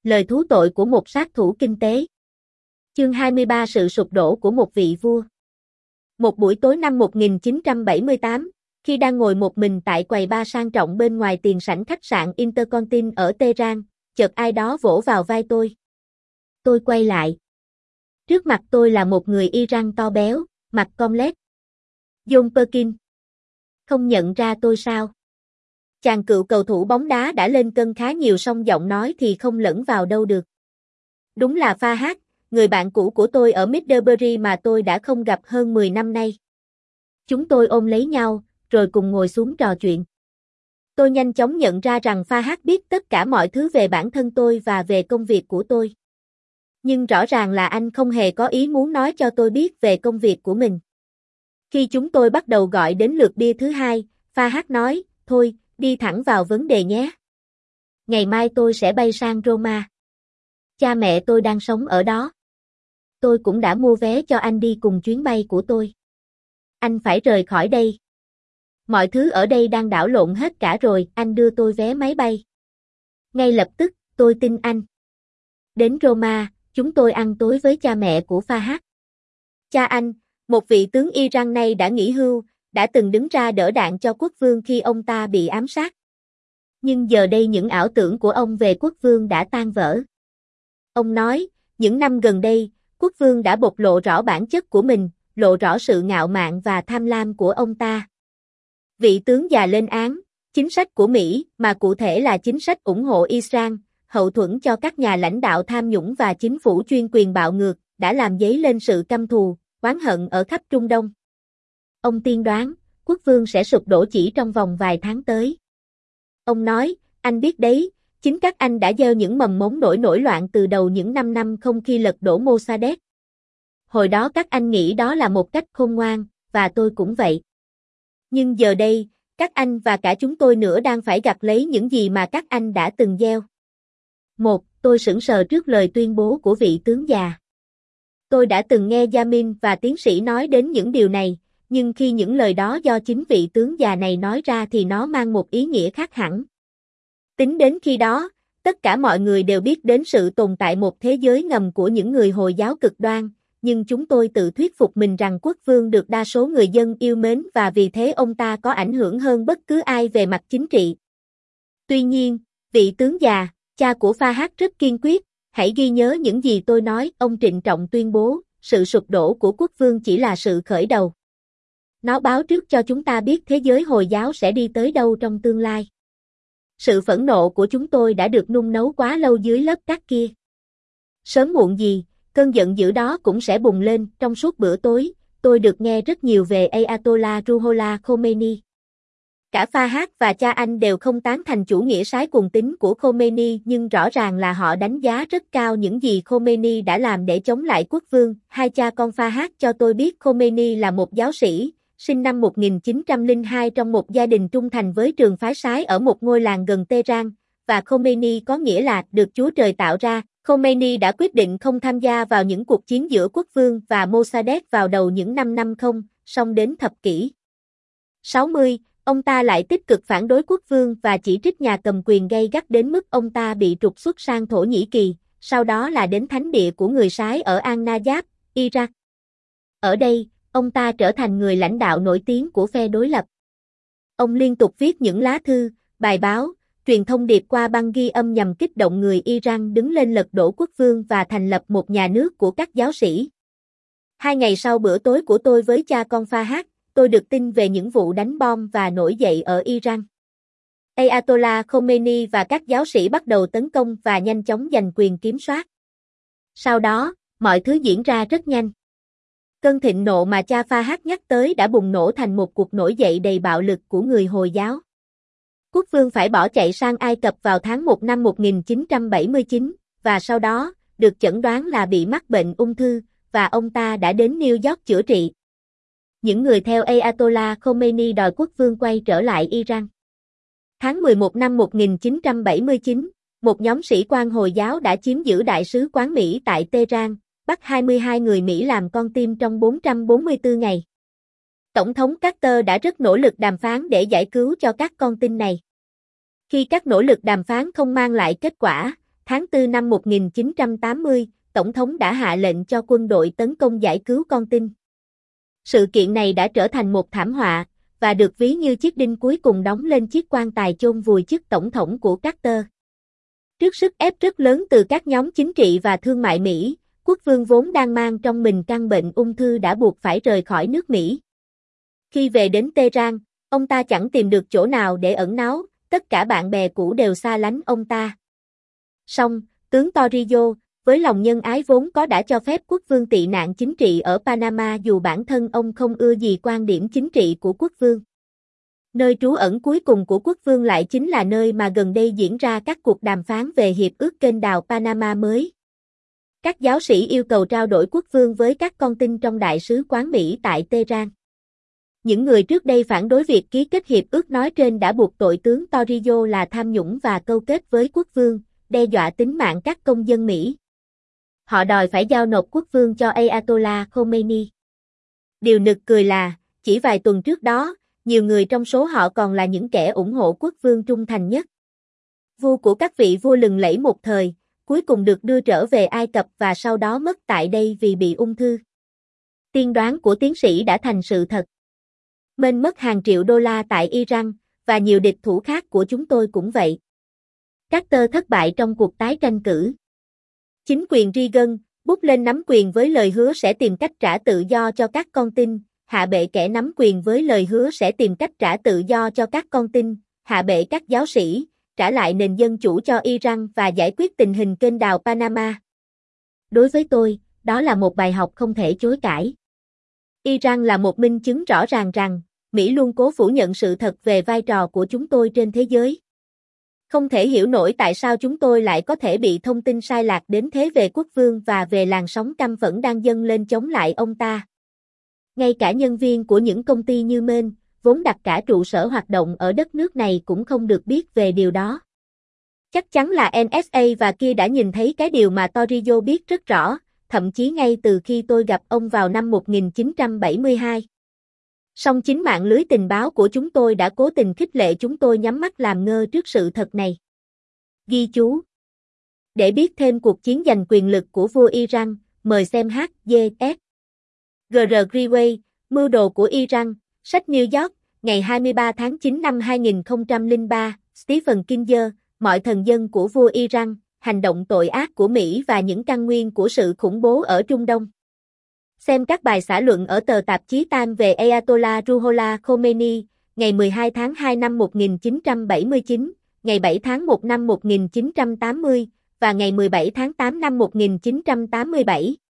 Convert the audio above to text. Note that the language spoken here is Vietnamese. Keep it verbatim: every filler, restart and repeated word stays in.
Lời thú tội của một sát thủ kinh tế. Chương hai mươi ba Sự sụp đổ của một vị vua. Một buổi tối năm một nghìn chín trăm bảy mươi tám, khi đang ngồi một mình tại quầy bar sang trọng bên ngoài tiền sảnh khách sạn Intercontin ở Tehran, chợt ai đó vỗ vào vai tôi. Tôi quay lại. Trước mặt tôi là một người Iran to béo, mặt cong lét. John Perkins. Không nhận ra tôi sao? Chàng cựu cầu thủ bóng đá đã lên cân khá nhiều song giọng nói thì không lẫn vào đâu được. Đúng là Fahad, người bạn cũ của tôi ở Middlebury mà tôi đã không gặp hơn mười năm nay. Chúng tôi ôm lấy nhau, rồi cùng ngồi xuống trò chuyện. Tôi nhanh chóng nhận ra rằng Fahad biết tất cả mọi thứ về bản thân tôi và về công việc của tôi. Nhưng rõ ràng là anh không hề có ý muốn nói cho tôi biết về công việc của mình. Khi chúng tôi bắt đầu gọi đến lượt bia thứ hai, Fahad nói, thôi, đi thẳng vào vấn đề nhé. Ngày mai tôi sẽ bay sang Roma. Cha mẹ tôi đang sống ở đó. Tôi cũng đã mua vé cho anh đi cùng chuyến bay của tôi. Anh phải rời khỏi đây. Mọi thứ ở đây đang đảo lộn hết cả rồi, anh đưa tôi vé máy bay. Ngay lập tức, tôi tin anh. Đến Roma, chúng tôi ăn tối với cha mẹ của Fahad. Cha anh, một vị tướng Iran nay đã nghỉ hưu, đã từng đứng ra đỡ đạn cho quốc vương khi ông ta bị ám sát. Nhưng giờ đây những ảo tưởng của ông về quốc vương đã tan vỡ. Ông nói, những năm gần đây, quốc vương đã bộc lộ rõ bản chất của mình, lộ rõ sự ngạo mạn và tham lam của ông ta. Vị tướng già lên án, chính sách của Mỹ, mà cụ thể là chính sách ủng hộ Israel, hậu thuẫn cho các nhà lãnh đạo tham nhũng và chính phủ chuyên quyền bạo ngược, đã làm dấy lên sự căm thù, oán hận ở khắp Trung Đông. Ông tiên đoán, quốc vương sẽ sụp đổ chỉ trong vòng vài tháng tới. Ông nói, anh biết đấy, chính các anh đã gieo những mầm mống nổi nổi loạn từ đầu những năm năm không khi lật đổ Mossadegh. Hồi đó các anh nghĩ đó là một cách khôn ngoan, và tôi cũng vậy. Nhưng giờ đây, các anh và cả chúng tôi nữa đang phải gặt lấy những gì mà các anh đã từng gieo. Một, tôi sững sờ trước lời tuyên bố của vị tướng già. Tôi đã từng nghe Yamin và tiến sĩ nói đến những điều này, nhưng khi những lời đó do chính vị tướng già này nói ra thì nó mang một ý nghĩa khác hẳn. Tính đến khi đó, tất cả mọi người đều biết đến sự tồn tại một thế giới ngầm của những người Hồi giáo cực đoan, nhưng chúng tôi tự thuyết phục mình rằng quốc vương được đa số người dân yêu mến và vì thế ông ta có ảnh hưởng hơn bất cứ ai về mặt chính trị. Tuy nhiên, vị tướng già, cha của Fahad rất kiên quyết, hãy ghi nhớ những gì tôi nói, ông trịnh trọng tuyên bố, sự sụp đổ của quốc vương chỉ là sự khởi đầu. Nó báo trước cho chúng ta biết thế giới Hồi giáo sẽ đi tới đâu trong tương lai. Sự phẫn nộ của chúng tôi đã được nung nấu quá lâu dưới lớp cát kia. Sớm muộn gì, cơn giận dữ đó cũng sẽ bùng lên. Trong suốt bữa tối, tôi được nghe rất nhiều về Ayatollah Ruhollah Khomeini. Cả Fahad và cha anh đều không tán thành chủ nghĩa sái cuồng tín của Khomeini, nhưng rõ ràng là họ đánh giá rất cao những gì Khomeini đã làm để chống lại quốc vương. Hai cha con Fahad cho tôi biết Khomeini là một giáo sĩ, sinh năm một nghìn chín trăm lẻ hai trong một gia đình trung thành với trường phái sái ở một ngôi làng gần Tehran, và Khomeini có nghĩa là được Chúa Trời tạo ra. Khomeini đã quyết định không tham gia vào những cuộc chiến giữa quốc vương và Mossadegh vào đầu những năm năm mươi, song đến thập kỷ sáu mươi, ông ta lại tích cực phản đối quốc vương và chỉ trích nhà cầm quyền gay gắt đến mức ông ta bị trục xuất sang Thổ Nhĩ Kỳ, sau đó là đến thánh địa của người Sái ở An-Najaf, Iraq. Ở đây, ông ta trở thành người lãnh đạo nổi tiếng của phe đối lập. Ông liên tục viết những lá thư, bài báo, truyền thông điệp qua băng ghi âm nhằm kích động người Iran đứng lên lật đổ quốc vương và thành lập một nhà nước của các giáo sĩ. Hai ngày sau bữa tối của tôi với cha con Fahad, tôi được tin về những vụ đánh bom và nổi dậy ở Iran. Ayatollah Khomeini và các giáo sĩ bắt đầu tấn công và nhanh chóng giành quyền kiểm soát. Sau đó, mọi thứ diễn ra rất nhanh. Cơn thịnh nộ mà cha Fahad nhắc tới đã bùng nổ thành một cuộc nổi dậy đầy bạo lực của người Hồi giáo. Quốc vương phải bỏ chạy sang Ai Cập vào tháng một năm một nghìn chín trăm bảy mươi chín, và sau đó, được chẩn đoán là bị mắc bệnh ung thư, và ông ta đã đến New York chữa trị. Những người theo Ayatollah Khomeini đòi quốc vương quay trở lại Iran. Tháng mười một năm một nghìn chín trăm bảy mươi chín, một nhóm sĩ quan Hồi giáo đã chiếm giữ đại sứ quán Mỹ tại Tehran, bắt hai mươi hai người Mỹ làm con tin trong bốn trăm bốn mươi tư ngày. Tổng thống Carter đã rất nỗ lực đàm phán để giải cứu cho các con tin này. Khi các nỗ lực đàm phán không mang lại kết quả, tháng tư năm một nghìn chín trăm tám mươi, Tổng thống đã hạ lệnh cho quân đội tấn công giải cứu con tin. Sự kiện này đã trở thành một thảm họa, và được ví như chiếc đinh cuối cùng đóng lên chiếc quan tài chôn vùi chức tổng thống của Carter. Trước sức ép rất lớn từ các nhóm chính trị và thương mại Mỹ, quốc vương vốn đang mang trong mình căn bệnh ung thư đã buộc phải rời khỏi nước Mỹ. Khi về đến Tehran, ông ta chẳng tìm được chỗ nào để ẩn náu, tất cả bạn bè cũ đều xa lánh ông ta. Song, tướng Torrijos, với lòng nhân ái vốn có đã cho phép quốc vương tị nạn chính trị ở Panama dù bản thân ông không ưa gì quan điểm chính trị của quốc vương. Nơi trú ẩn cuối cùng của quốc vương lại chính là nơi mà gần đây diễn ra các cuộc đàm phán về hiệp ước kênh đào Panama mới. Các giáo sĩ yêu cầu trao đổi quốc vương với các con tin trong đại sứ quán Mỹ tại Tehran. Những người trước đây phản đối việc ký kết hiệp ước nói trên đã buộc tội tướng Torrijos là tham nhũng và câu kết với quốc vương, đe dọa tính mạng các công dân Mỹ. Họ đòi phải giao nộp quốc vương cho Ayatollah Khomeini. Điều nực cười là, chỉ vài tuần trước đó, nhiều người trong số họ còn là những kẻ ủng hộ quốc vương trung thành nhất. Vua của các vị vua lừng lẫy một thời, cuối cùng được đưa trở về Ai Cập và sau đó mất tại đây vì bị ung thư. Tiên đoán của tiến sĩ đã thành sự thật. Mênh mất hàng triệu đô la tại Iran, và nhiều địch thủ khác của chúng tôi cũng vậy. Carter thất bại trong cuộc tái tranh cử. Chính quyền Reagan, bút lên nắm quyền với lời hứa sẽ tìm cách trả tự do cho các con tin, hạ bệ kẻ nắm quyền với lời hứa sẽ tìm cách trả tự do cho các con tin, hạ bệ các giáo sĩ, trả lại nền dân chủ cho Iran và giải quyết tình hình kênh đào Panama. Đối với tôi, đó là một bài học không thể chối cãi. Iran là một minh chứng rõ ràng rằng, Mỹ luôn cố phủ nhận sự thật về vai trò của chúng tôi trên thế giới. Không thể hiểu nổi tại sao chúng tôi lại có thể bị thông tin sai lạc đến thế về quốc vương và về làn sóng căm phẫn đang dâng lên chống lại ông ta. Ngay cả nhân viên của những công ty như Men, vốn đặt cả trụ sở hoạt động ở đất nước này cũng không được biết về điều đó. Chắc chắn là en ét a và kia đã nhìn thấy cái điều mà Torrijos biết rất rõ, thậm chí ngay từ khi tôi gặp ông vào năm một nghìn chín trăm bảy mươi hai. Song chính mạng lưới tình báo của chúng tôi đã cố tình khích lệ chúng tôi nhắm mắt làm ngơ trước sự thật này. Ghi chú. Để biết thêm cuộc chiến giành quyền lực của vua Iran, mời xem hát giê ét. giê rờ Greenway, mưu đồ của Iran, sách New York, ngày hai mươi ba tháng chín năm hai nghìn không trăm lẻ ba, Stephen Kinzer, mọi thần dân của vua Iran, hành động tội ác của Mỹ và những căn nguyên của sự khủng bố ở Trung Đông. Xem các bài xã luận ở tờ tạp chí Time về Ayatollah Ruhollah Khomeini, ngày mười hai tháng hai năm một nghìn chín trăm bảy mươi chín, ngày bảy tháng một năm một nghìn chín trăm tám mươi, và ngày mười bảy tháng tám năm một nghìn chín trăm tám mươi bảy.